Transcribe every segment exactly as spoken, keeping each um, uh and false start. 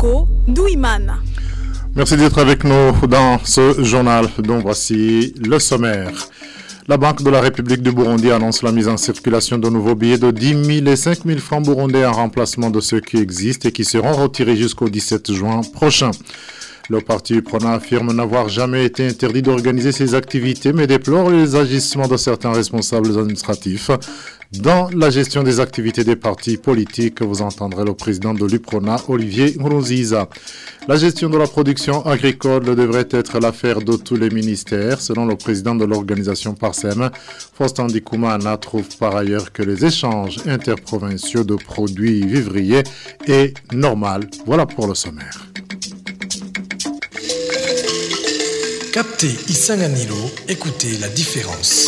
Bosco Douimana. Merci d'être avec nous dans ce journal dont voici le sommaire. La Banque de la République du Burundi annonce la mise en circulation de nouveaux billets de dix mille et cinq mille francs burundais en remplacement de ceux qui existent et qui seront retirés jusqu'au dix-sept juin prochain. Le parti UPRONA affirme n'avoir jamais été interdit d'organiser ses activités, mais déplore les agissements de certains responsables administratifs dans la gestion des activités des partis politiques. Vous entendrez le président de l'UPRONA, Olivier Nkurunziza. La gestion de la production agricole devrait être l'affaire de tous les ministères, selon le président de l'organisation Parsem. Faustin Ndikumana trouve par ailleurs que les échanges interprovinciaux de produits vivriers est normal. Voilà pour le sommaire. Captez Isanganilo, écoutez la différence.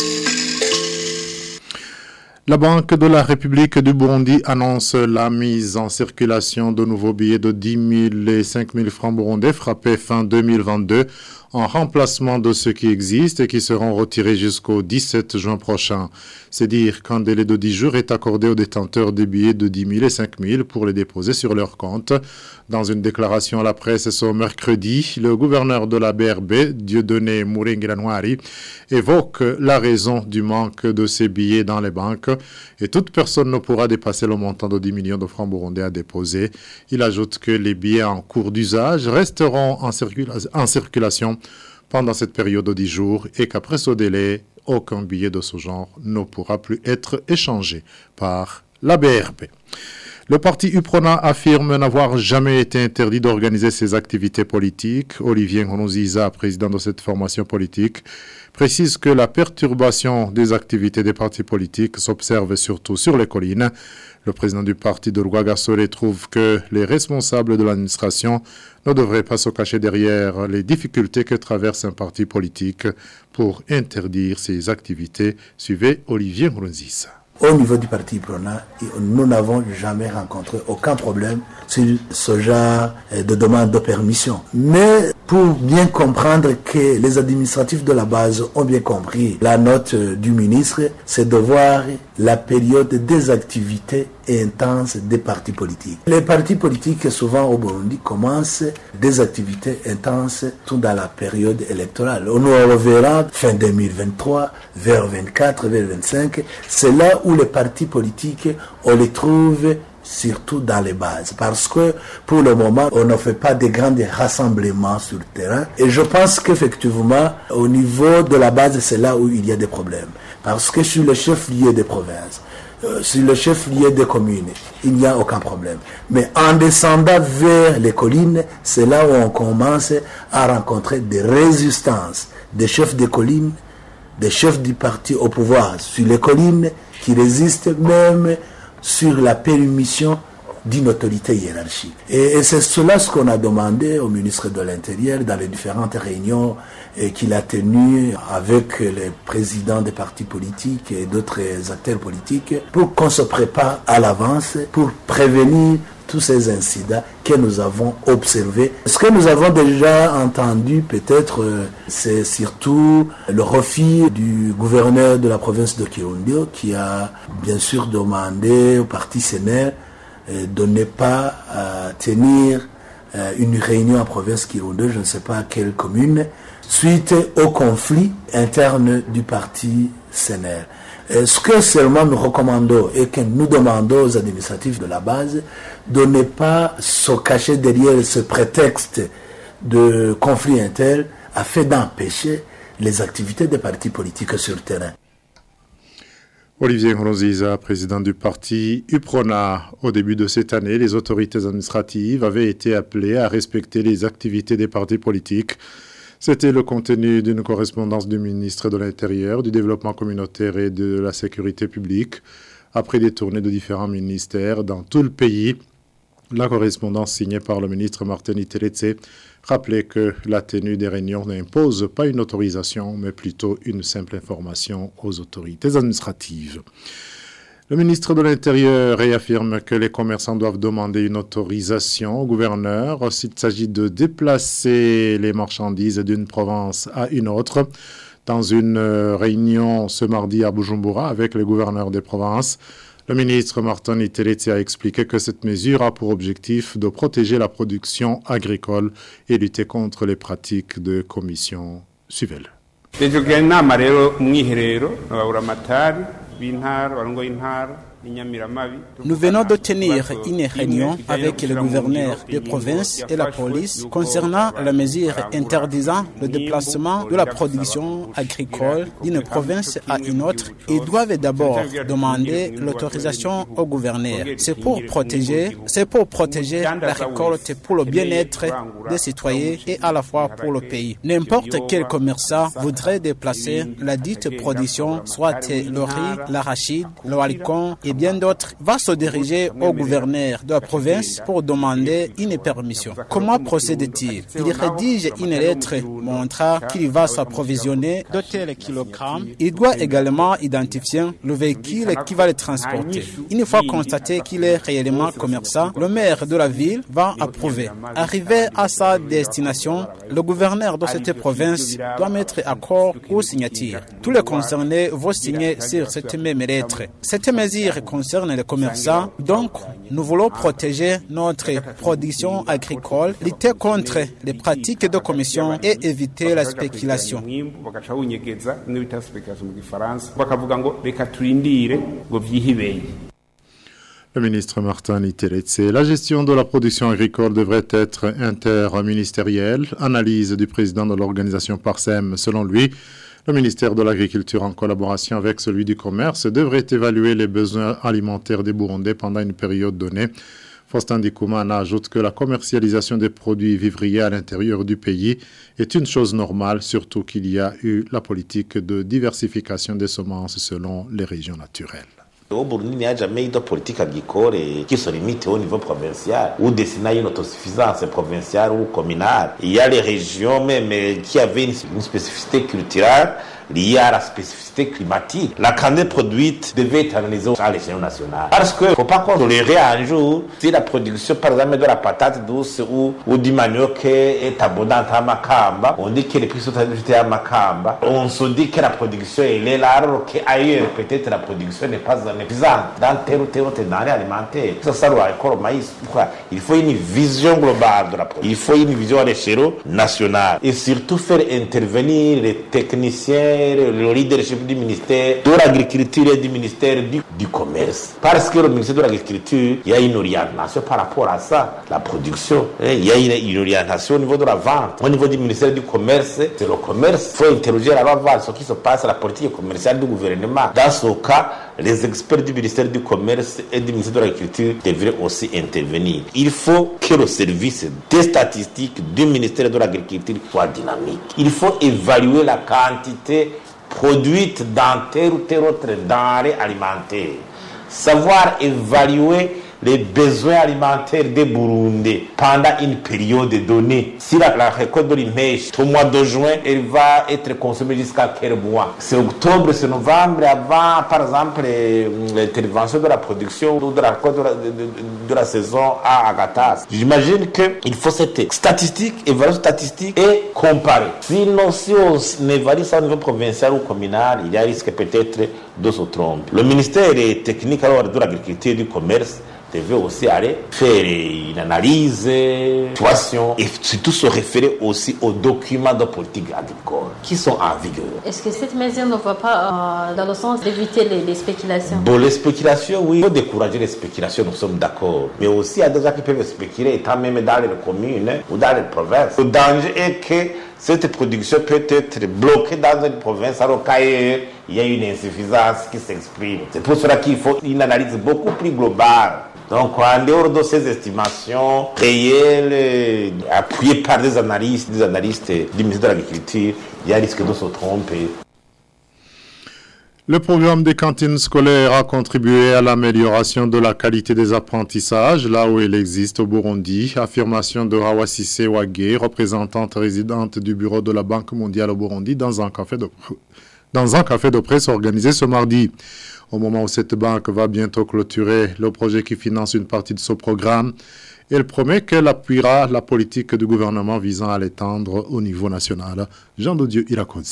La Banque de la République du Burundi annonce la mise en circulation de nouveaux billets de dix mille et cinq mille francs burundais frappés fin deux mille vingt-deux en remplacement de ceux qui existent et qui seront retirés jusqu'au dix-sept juin prochain. C'est dire qu'un délai de dix jours est accordé aux détenteurs des billets de dix mille et cinq mille pour les déposer sur leur compte. Dans une déclaration à la presse ce mercredi, le gouverneur de la B R B, Dieudonné Mourenguilanouari, évoque la raison du manque de ces billets dans les banques et toute personne ne pourra dépasser le montant de dix millions de francs burundais à déposer. Il ajoute que les billets en cours d'usage resteront en, circula- en circulation pendant cette période de dix jours et qu'après ce délai, aucun billet de ce genre ne pourra plus être échangé par la B R B. Le parti UPRONA affirme n'avoir jamais été interdit d'organiser ses activités politiques. Olivier Nkurunziza, président de cette formation politique, précise que la perturbation des activités des partis politiques s'observe surtout sur les collines. Le président du parti de Rwagasore trouve que les responsables de l'administration ne devraient pas se cacher derrière les difficultés que traverse un parti politique pour interdire ses activités. Suivez Olivier Nkurunziza. Au niveau du parti UPRONA, nous n'avons jamais rencontré aucun problème sur ce genre de demande de permission. Mais pour bien comprendre que les administratifs de la base ont bien compris la note du ministre, c'est de voir la période des activités intenses des partis politiques. Les partis politiques, souvent au Burundi, commencent des activités intenses tout dans la période électorale. On nous reverra fin deux mille vingt-trois, vers vingt-quatre, vers vingt-cinq. C'est là où les partis politiques, on les trouve surtout dans les bases. Parce que pour le moment, on ne fait pas de grands rassemblements sur le terrain. Et je pense qu'effectivement, au niveau de la base, c'est là où il y a des problèmes. Parce que sur le chef-lieu des provinces, euh, sur le chef-lieu des communes, il n'y a aucun problème. Mais en descendant vers les collines, c'est là où on commence à rencontrer des résistances des chefs des collines, des chefs du parti au pouvoir sur les collines, qui résistent même sur la permission d'une autorité hiérarchique. Et, et c'est cela ce qu'on a demandé au ministre de l'Intérieur dans les différentes réunions et qu'il a tenues avec les présidents des partis politiques et d'autres acteurs politiques pour qu'on se prépare à l'avance pour prévenir tous ces incidents que nous avons observés. Ce que nous avons déjà entendu, peut-être, euh, c'est surtout le refus du gouverneur de la province de Kirundo qui a bien sûr demandé au parti C N R euh, de ne pas euh, tenir euh, une réunion en province Kirundo, je ne sais pas quelle commune, suite au conflit interne du parti C N R. Et ce que seulement nous recommandons et que nous demandons aux administratifs de la base de ne pas se cacher derrière ce prétexte de conflit interne afin d'empêcher les activités des partis politiques sur le terrain. Olivier Nkurunziza, président du parti UPRONA. Au début de cette année, les autorités administratives avaient été appelées à respecter les activités des partis politiques. C'était le contenu d'une correspondance du ministre de l'Intérieur, du Développement communautaire et de la Sécurité publique. Après des tournées de différents ministères dans tout le pays, la correspondance signée par le ministre Martin Teretse rappelait que la tenue des réunions n'impose pas une autorisation, mais plutôt une simple information aux autorités administratives. Le ministre de l'Intérieur réaffirme que les commerçants doivent demander une autorisation au gouverneur s'il s'agit de déplacer les marchandises d'une province à une autre. Dans une réunion ce mardi à Bujumbura avec les gouverneurs des provinces, Le ministre Martin Iteretse a expliqué que cette mesure a pour objectif de protéger la production agricole et lutter contre les pratiques de commission. Suivez-le. Nous venons de tenir une réunion avec le gouverneur de province et la police concernant la mesure interdisant le déplacement de la production agricole d'une province à une autre. Ils doivent d'abord demander l'autorisation au gouverneur. C'est pour protéger, c'est pour protéger la récolte pour le bien-être des citoyens et à la fois pour le pays. N'importe quel commerçant voudrait déplacer la dite production, soit le riz, l'arachide, le haricot et bien d'autres, va se diriger au gouverneur de la province pour demander une permission. Comment procède-t-il? Il rédige une lettre montrant qu'il va s'approvisionner de tels kilogrammes. Il doit également identifier le véhicule qui va le transporter. Une fois constaté qu'il est réellement commerçant, le maire de la ville va approuver. Arrivé à sa destination, le gouverneur de cette province doit mettre accord ou signature. Tous les concernés vont signer sur cette même lettre. Cette mesure concerne les commerçants, donc nous voulons protéger notre production agricole, lutter contre les pratiques de commission et éviter la spéculation. Le ministre Martin Iteretse, la gestion de la production agricole devrait être interministérielle. Analyse du président de l'organisation Parsem. Selon lui, le ministère de l'Agriculture, en collaboration avec celui du Commerce, devrait évaluer les besoins alimentaires des Burundais pendant une période donnée. Faustin Dikoumana ajoute que la commercialisation des produits vivriers à l'intérieur du pays est une chose normale, surtout qu'il y a eu la politique de diversification des semences selon les régions naturelles. Au Burundi, il n'y a jamais eu de politique agricole qui se limite au niveau provincial ou destiné à une autosuffisance provinciale ou communale. Il y a les régions même qui avaient une spécificité culturelle liée à la spécificité climatique. La quantité produite devait être analysée à l'échelle nationale. Parce qu'il ne faut pas qu'on tolérer un jour si la production, par exemple, de la patate douce ou, ou du manioc est abondante à Makamba. On dit que les prix sont ajustés à Makamba. On se dit que la production elle est là, alors qu'ailleurs, peut-être la production n'est pas suffisante dans tel ou tel autre denrée alimentaire. Ça, ça doit être le maïs. Pourquoi? Il faut une vision globale de la production. Il faut une vision à l'échelle nationale. Et surtout faire intervenir les techniciens, le leadership du ministère de l'Agriculture et du ministère du, du Commerce. Parce que le ministère de l'Agriculture, il y a une orientation par rapport à ça, la production. Il y a une, une orientation au niveau de la vente. Au niveau du ministère du Commerce, c'est le commerce. Il faut interroger la voir ce qui se passe à la politique commerciale du gouvernement. Dans ce cas, les experts du ministère du Commerce et du ministère de l'Agriculture devraient aussi intervenir. Il faut que le service des statistiques du ministère de l'Agriculture soit dynamique. Il faut évaluer la quantité produite dans telle ou telle autre denrée alimentaire. Savoir évaluer les besoins alimentaires des Burundais pendant une période donnée. Si la, la récolte de l'impèche, au mois de juin, elle va être consommée jusqu'à quel mois? C'est octobre, c'est novembre, avant, par exemple, l'intervention de la production ou de la récolte de la, de, de, de la saison à Agatas. J'imagine qu'il faut cette statistique, évaluation statistique et comparer. Sinon, si on évalue ça au niveau provincial ou communal, il y a risque peut-être de se tromper. Le ministère des techniques alors, de l'agriculture et du commerce devait aussi aller faire une analyse, une situation et surtout se référer aussi aux documents de politique agricole qui sont en vigueur. Est-ce que cette mesure ne va pas euh, dans le sens d'éviter les, les spéculations? Bon, les spéculations, oui. Il faut décourager les spéculations, nous sommes d'accord. Mais aussi, il y a des gens qui peuvent spéculer, étant même dans les communes ou dans les provinces. Le danger est que cette production peut être bloquée dans une province alors qu'ailleurs, il y a une insuffisance qui s'exprime. C'est pour cela qu'il faut une analyse beaucoup plus globale. Donc, en dehors de ces estimations réelles, appuyées par des analystes, des analystes du ministère de l'Agriculture, il y a risque de se tromper. Le programme des cantines scolaires a contribué à l'amélioration de la qualité des apprentissages, là où il existe au Burundi. Affirmation de Rawasise Wage, représentante résidente du bureau de la Banque mondiale au Burundi, dans un café de, dans un café de presse organisé ce mardi. Au moment où cette banque va bientôt clôturer le projet qui finance une partie de ce programme, elle promet qu'elle appuiera la politique du gouvernement visant à l'étendre au niveau national. Jean de Dieu Irakodze.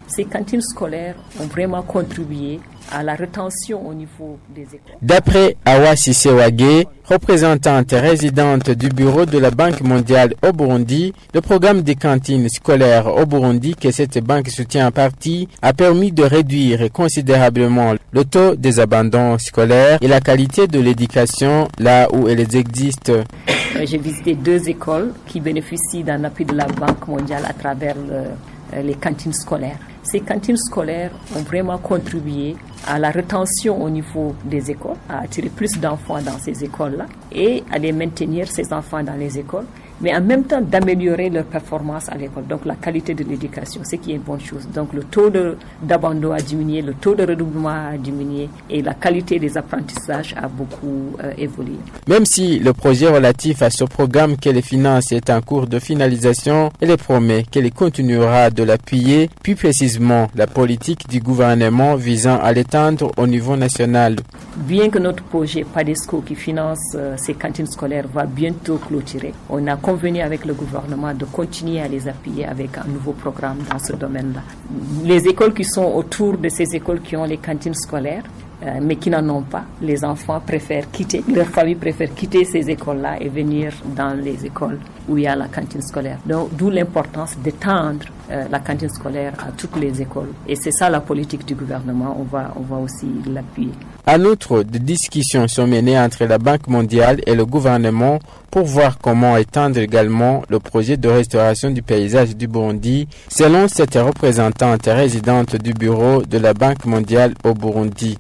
Ces cantines scolaires ont vraiment contribué à la rétention au niveau des écoles. D'après Awa Sissewage, représentante résidente du bureau de la Banque mondiale au Burundi, le programme des cantines scolaires au Burundi que cette banque soutient en partie a permis de réduire considérablement le taux des abandons scolaires et la qualité de l'éducation là où elles existent. J'ai visité deux écoles qui bénéficient d'un appui de la Banque mondiale à travers le, les cantines scolaires. Ces cantines scolaires ont vraiment contribué à la rétention au niveau des écoles, à attirer plus d'enfants dans ces écoles-là et à les maintenir, ces enfants, dans les écoles, mais en même temps d'améliorer leur performance à l'école, donc la qualité de l'éducation, ce qui est une bonne chose. Donc le taux de, d'abandon a diminué, le taux de redoublement a diminué et la qualité des apprentissages a beaucoup euh, évolué. Même si le projet relatif à ce programme qu'elle finance est en cours de finalisation, elle promet qu'elle continuera de l'appuyer, plus précisément la politique du gouvernement visant à l'étendre au niveau national. Bien que notre projet PADESCO qui finance euh, ces cantines scolaires va bientôt clôturer, on a convenu avec le gouvernement de continuer à les appuyer avec un nouveau programme dans ce domaine-là. Les écoles qui sont autour de ces écoles qui ont les cantines scolaires, euh, mais qui n'en ont pas, les enfants préfèrent quitter, leurs familles préfèrent quitter ces écoles-là et venir dans les écoles où il y a la cantine scolaire. Donc, d'où l'importance d'étendre euh, la cantine scolaire à toutes les écoles. Et c'est ça la politique du gouvernement, on va, on va aussi l'appuyer. En outre, des discussions sont menées entre la Banque mondiale et le gouvernement pour voir comment étendre également le projet de restauration du paysage du Burundi, selon cette représentante résidente du bureau de la Banque mondiale au Burundi.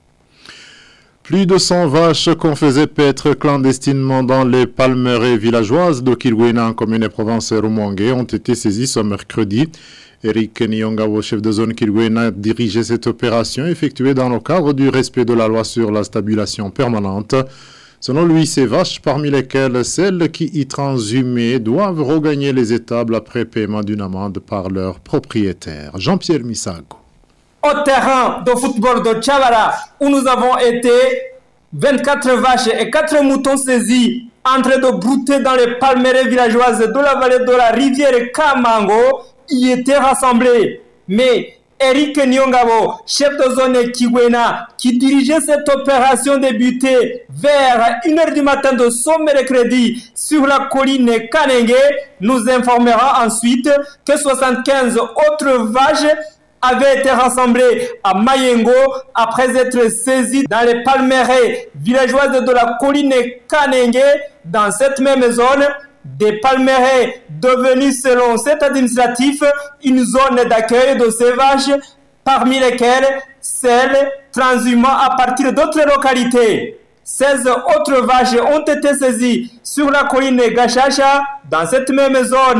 Plus de cent vaches qu'on faisait paître clandestinement dans les palmeraies villageoises de Kilwena en commune et province Rumongue ont été saisies ce mercredi. Eric Nyongabo, chef de zone Kilwena, dirigeait cette opération effectuée dans le cadre du respect de la loi sur la stabulation permanente. Selon lui, ces vaches, parmi lesquelles celles qui y transhumaient, doivent regagner les étables après paiement d'une amende par leur propriétaire. Jean-Pierre Misago. Au terrain de football de Tchavara, où nous avons été, vingt-quatre vaches et quatre moutons saisis en train de brouter dans les palmeraies villageoises de la vallée de la rivière Kamango y étaient rassemblés. Mais Eric Nyongabo, chef de zone Kilwena, qui dirigeait cette opération débutée vers une heure du matin de ce mercredi sur la colline Kanenge, nous informera ensuite que soixante-quinze autres vaches avaient été rassemblées à Mayengo après être saisies dans les palmeraies villageoises de la colline Kanenge. Dans cette même zone, des palmeraies devenues, selon cet administratif, une zone d'accueil de ces vaches, parmi lesquelles celles transhumant à partir d'autres localités. seize autres vaches ont été saisies sur la colline Gachacha, dans cette même zone.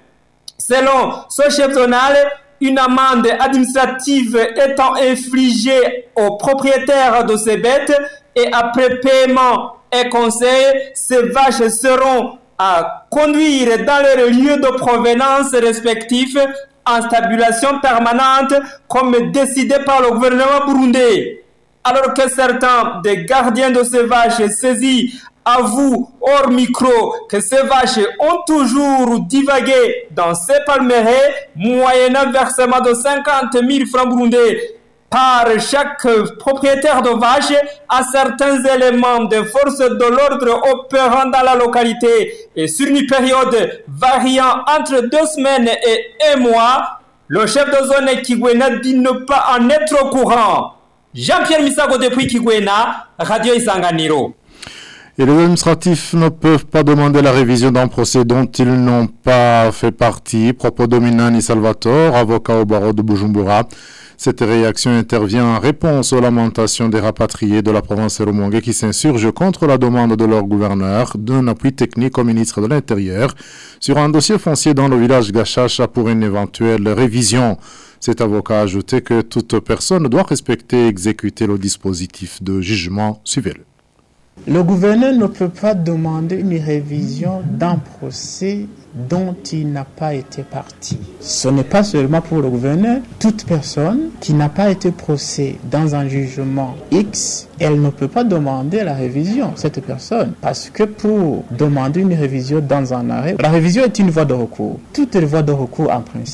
Selon ce chef zonal, une amende administrative étant infligée aux propriétaires de ces bêtes et après paiement et conseil, ces vaches seront à conduire dans leurs lieux de provenance respectifs en stabulation permanente comme décidé par le gouvernement burundais. Alors que certains des gardiens de ces vaches saisis avouent hors micro que ces vaches ont toujours divagué dans ces palmeraies, moyennant versement de cinquante mille francs burundais par chaque propriétaire de vache à certains éléments de force de l'ordre opérant dans la localité et sur une période variant entre deux semaines et un mois, le chef de zone Kilwena dit ne pas en être au courant. Jean-Pierre Misago depuis Kilwena, Radio Isanganiro. Et les administratifs ne peuvent pas demander la révision d'un procès dont ils n'ont pas fait partie. Propos de Minani Salvatore, avocat au barreau de Bujumbura. Cette réaction intervient en réponse aux lamentations des rapatriés de la province Rumongue qui s'insurgent contre la demande de leur gouverneur d'un appui technique au ministre de l'Intérieur sur un dossier foncier dans le village Gachacha pour une éventuelle révision. Cet avocat a ajouté que toute personne doit respecter et exécuter le dispositif de jugement. Suivez-le. Le gouverneur ne peut pas demander une révision d'un procès dont il n'a pas été partie. Ce n'est pas seulement pour le gouverneur. Toute personne qui n'a pas été procès dans un jugement X, elle ne peut pas demander la révision, cette personne. Parce que pour demander une révision dans un arrêt, la révision est une voie de recours. Toutes les voies de recours, en principe,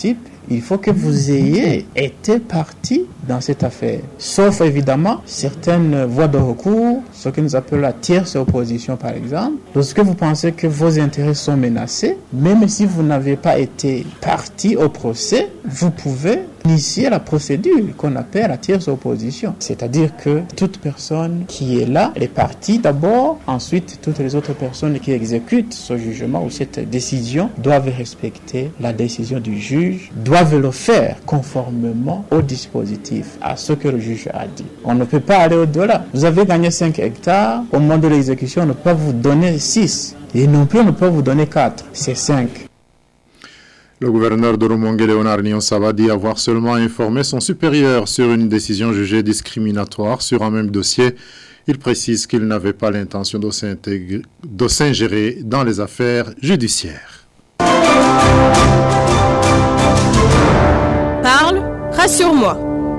il faut que vous ayez été partie dans cette affaire. Sauf évidemment certaines voies de recours, ce que nous appelons la tierce opposition par exemple. Lorsque vous pensez que vos intérêts sont menacés, même si vous n'avez pas été partie au procès, vous pouvez initier la procédure qu'on appelle la tierce opposition. C'est-à-dire que toute personne qui est là est partie d'abord, ensuite toutes les autres personnes qui exécutent ce jugement ou cette décision doivent respecter la décision du juge, doivent le faire conformément au dispositif, à ce que le juge a dit. On ne peut pas aller au-delà. Vous avez gagné cinq hectares, au moment de l'exécution, on ne peut pas vous donner six. Et non plus, on ne peut pas vous donner quatre, c'est cinq. Le gouverneur de Rumongue, Léonard Nionsaba, dit avoir seulement informé son supérieur sur une décision jugée discriminatoire sur un même dossier. Il précise qu'il n'avait pas l'intention de s'ingérer dans les affaires judiciaires. Parle, rassure-moi.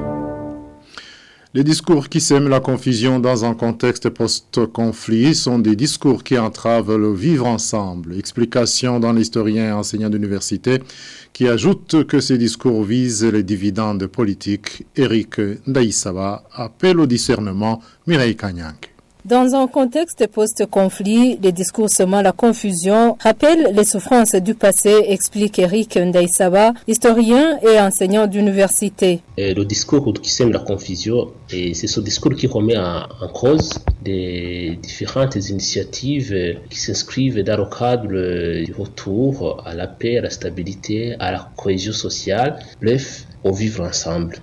Les discours qui sèment la confusion dans un contexte post-conflit sont des discours qui entravent le vivre ensemble. Explication d'un historien et enseignant d'université qui ajoute que ces discours visent les dividendes politiques. Eric Ndaïsaba appelle au discernement Mireille Kanyank. Dans un contexte post-conflit, les discours semant la confusion rappellent les souffrances du passé, explique Eric Ndaïsaba, historien et enseignant d'université. Et le discours qui sème la confusion, et c'est ce discours qui remet en, en cause des différentes initiatives qui s'inscrivent dans le cadre du retour à la paix, à la stabilité, à la cohésion sociale, bref, au vivre ensemble.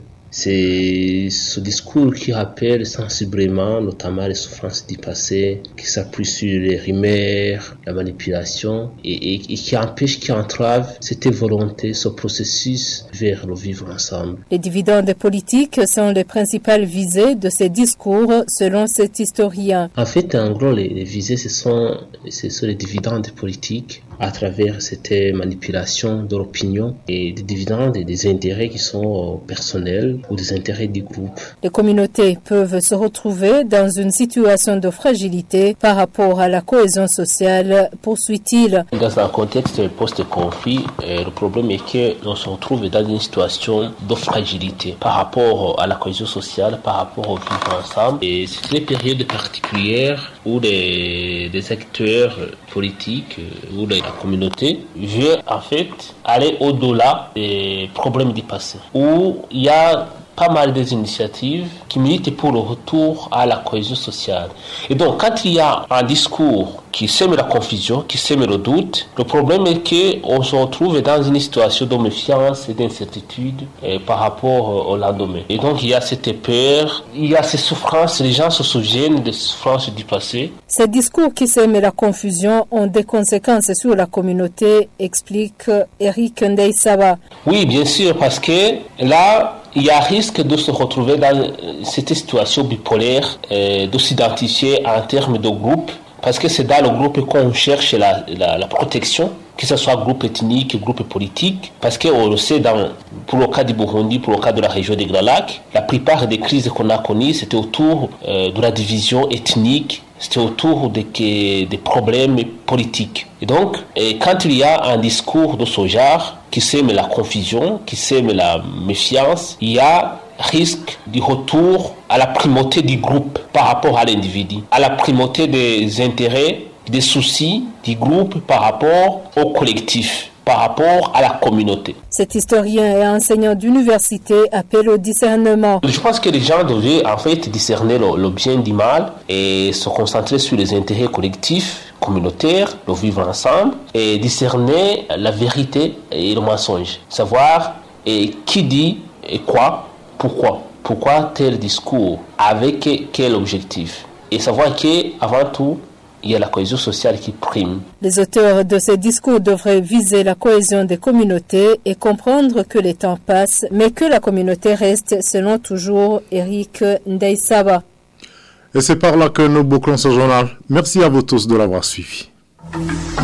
C'est ce discours qui rappelle sensiblement notamment les souffrances du passé, qui s'appuie sur les rumeurs, la manipulation et, et, et qui empêche, qui entrave cette volonté, ce processus vers le vivre ensemble. Les dividendes politiques sont les principales visées de ces discours selon cet historien. En fait, en gros, les, les visées, ce sont, ce sont les dividendes politiques à travers cette manipulation de l'opinion et des dividendes et des intérêts qui sont personnels ou des intérêts du groupe. Les communautés peuvent se retrouver dans une situation de fragilité par rapport à la cohésion sociale, poursuit-il. Dans un contexte post-conflit, le problème est qu'on se retrouve dans une situation de fragilité par rapport à la cohésion sociale, par rapport au vivre ensemble. Et c'est les périodes particulières où les, les acteurs politiques ou les la communauté veut en fait aller au-delà des problèmes du passé, où il y a pas mal des initiatives qui militent pour le retour à la cohésion sociale. Et donc, quand il y a un discours qui sème la confusion, qui sème le doute, le problème est qu'on se retrouve dans une situation de méfiance et d'incertitude eh, par rapport au lendemain. Et donc, il y a cette peur, il y a ces souffrances, les gens se souviennent des souffrances du passé. Ces discours qui sèment la confusion ont des conséquences sur la communauté, explique Eric Ndaïsaba. Oui, bien sûr, parce que là, il y a risque de se retrouver dans cette situation bipolaire, euh, de s'identifier en termes de groupe, parce que c'est dans le groupe qu'on cherche la, la, la protection, que ce soit groupe ethnique, groupe politique, parce qu'on le sait, dans, pour le cas du Burundi, pour le cas de la région des Grands Lacs, la plupart des crises qu'on a connues, c'était autour euh, de la division ethnique, c'était autour des, des problèmes politiques. Et donc, et quand il y a un discours de ce genre, qui sème la confusion, qui sème la méfiance, il y a risque du retour à la primauté du groupe par rapport à l'individu, à la primauté des intérêts, des soucis du groupe par rapport au collectif, par rapport à la communauté. Cet historien et enseignant d'université appelle au discernement. Je pense que les gens devaient en fait discerner le, le bien du mal et se concentrer sur les intérêts collectifs, communautaires, le vivre ensemble, et discerner la vérité et le mensonge. Savoir et qui dit et quoi, pourquoi. Pourquoi tel discours, avec quel objectif. Et savoir qu'avant tout, il y a la cohésion sociale qui prime. Les auteurs de ces discours devraient viser la cohésion des communautés et comprendre que les temps passent, mais que la communauté reste, selon toujours Eric Ndaïsaba. Et c'est par là que nous bouclons ce journal. Merci à vous tous de l'avoir suivi.